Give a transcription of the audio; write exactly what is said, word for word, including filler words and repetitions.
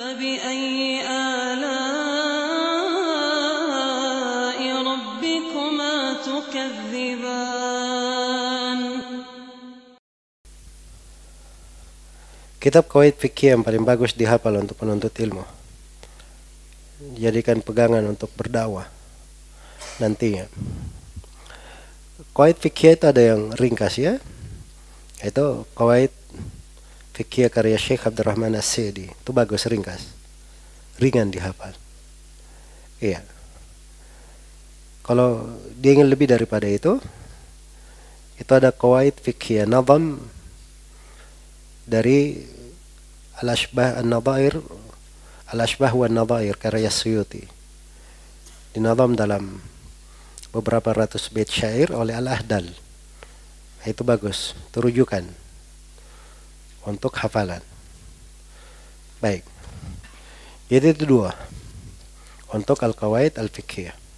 فبأي آلاء ربكما تكذبان. Kitab Qawaid Fikih yang paling bagus dihafal untuk penuntut ilmu, jadikan pegangan untuk berdakwah nantinya. Qawaid Fikih itu ada yang ringkas ya, itu Qawaid Fikih karya Syekh Abdurrahman As-Sa'di, itu bagus, ringkas, ringan dihafal. Iya. Kalau dia ingin lebih daripada itu, itu ada Qawaid Fikih Nazam dari Al-Ashbah An-Nadhair, Al-Ashbah wa An-Nadhair karya Suyuti, dinazam dalam beberapa ratus bait syair oleh Al-Ahdal. Itu bagus, terujukan untuk hafalan. Baik, jadi itu dua untuk Al-Qawaid Al-Fiqhiyah.